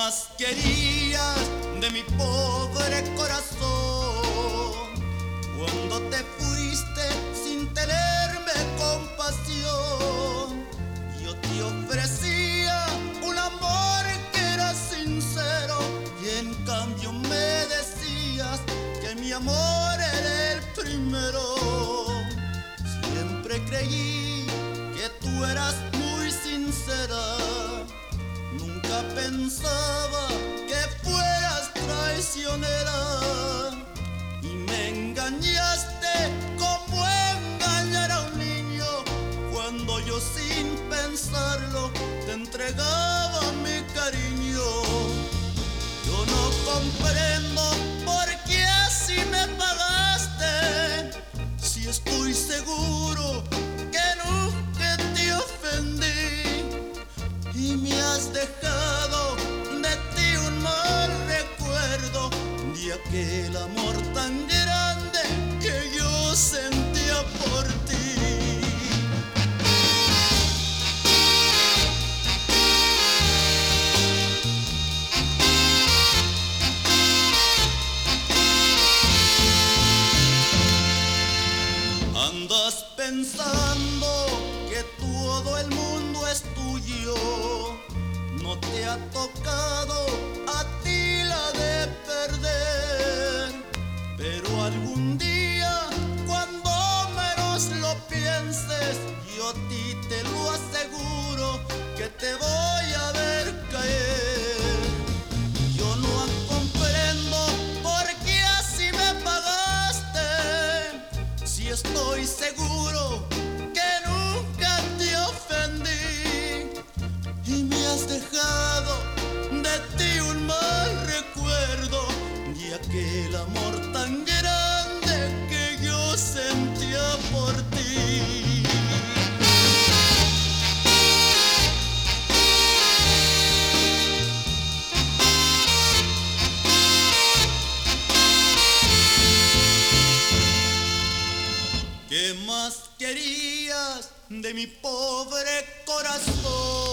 más querías de mi pobre corazón? Cuando te fuiste sin tenerme compasión, yo te ofrecía un amor que era sincero, y en cambio me decías que mi amor era el primero. Siempre creí que tú eras muy sincera, nunca pensaba que fueras traicionera, y me engañaste como engañar a un niño, cuando yo sin pensarlo te entregaba mi cariño. Yo no comprendo por qué así me pagaste, si estoy seguro que nunca te ofendí, y me has dejado de ti un mal recuerdo de aquel amor tan grande que yo sentía por ti. Andas pensando que todo el mundo es tuyo, no te ha tocado a ti la de perder, pero algún día, cuando menos lo pienses, yo a ti te lo aseguro que te voy a ver caer. Yo no comprendo por qué así me pagaste, si estoy seguro que nunca te ofendí, y me has dejado de ti un mal recuerdo de aquel amor tan grande que yo sentía por ti. ¿Qué más querías de mi pobre corazón?